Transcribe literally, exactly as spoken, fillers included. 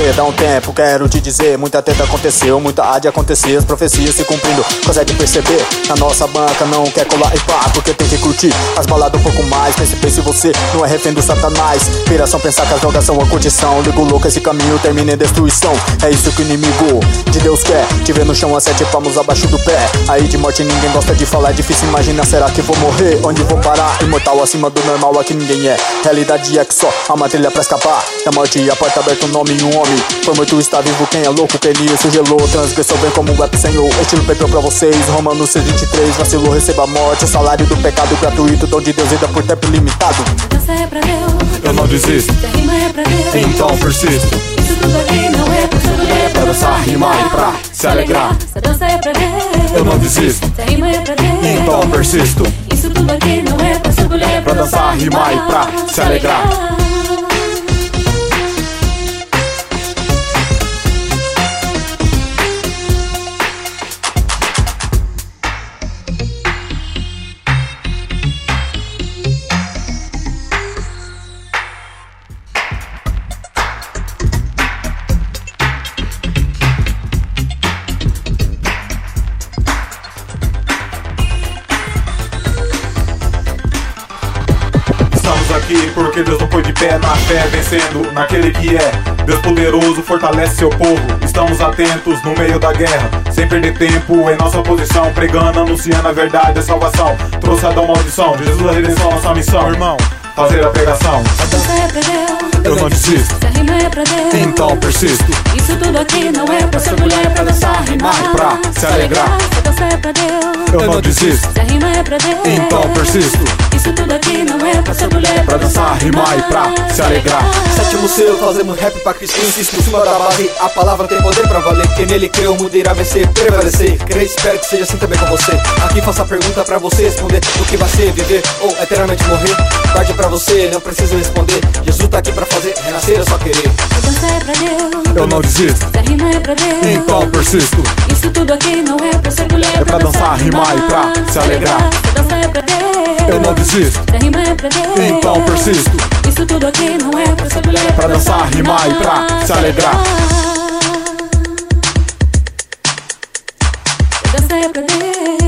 você, dá um tempo, quero te dizer. Muita treta aconteceu, muita há de acontecer. As profecias se cumprindo, consegue perceber? Na nossa banca não quer colar e pá, porque tem que curtir as baladas um pouco mais. Pense, pense você, não é refém do satanás. Piração, pensar que as drogas são a curtição. Ligo louco, esse caminho termina em destruição. É isso que o inimigo de Deus quer, te ver no chão a sete palmos abaixo do pé. Aí de morte ninguém gosta de falar, é difícil imaginar, será que vou morrer? Onde vou parar? Imortal acima do normal, aqui ninguém é. Realidade é que só há uma trilha pra escapar da morte e a porta aberta, um nome e um homem. Foi morto, está vivo, quem é louco, quem nisso gelou. Transgressor vem como um web senhor, estilo perdeu pra vocês. Romanos seis, vinte e três, vacilou, receba a morte. O salário do pecado gratuito, dom de Deus ainda por tempo limitado. Dança é pra Deus, eu não desisto. se a rima é pra Deus, então persisto. isso tudo aqui não é pra surdo, é Pra dançar, rimar e pra se alegrar. Se a dança é pra Deus, eu não desisto. se a rima é pra Deus, Então persisto. isso tudo aqui não é pra surdo, é Pra dançar, rimar e pra se alegrar. Aqui porque Deus não põe de pé na fé, vencendo naquele que é Deus poderoso, fortalece seu povo. Estamos atentos no meio da guerra, sem perder tempo em nossa posição, pregando, anunciando a verdade, a salvação. Trouxe Adão maldição, Jesus a redenção, nossa missão, irmão, fazer a pregação. A dança é pra Deus, eu não desisto. se a rima é pra Deus, então persisto. isso tudo aqui não é pra ser mulher, é pra dançar, rimar e pra se alegrar. Se a dança é pra Deus, eu não desisto. se a rima é pra Deus, então persisto. isso tudo aqui não é pra ser mulher, é Pra dançar, rimar e pra se alegrar. Sétimo selo, fazemos rap pra Cristo, insisto em cima da barra e a palavra tem poder pra valer. Quem nele creu, o mundo irá vencer, prevalecer. Creio, espero que seja assim também com você. Aqui faço a pergunta pra você responder: o que vai ser, viver ou eternamente morrer? Guarde pra você, não precisa responder. Jesus tá aqui pra fazer renascer, é só querer. A dança é pra Deus, eu não desisto. se a rima é pra Deus, então persisto. isso tudo aqui não é pra ser mulher, É pra dançar, rimar e pra se alegrar. Se a dança é pra Deus, eu não desisto. se a rima é pra Deus, então persisto. isso tudo aqui não é pra ser mulher, é Pra dançar, rimar e pra se alegrar. A dança é pra Deus.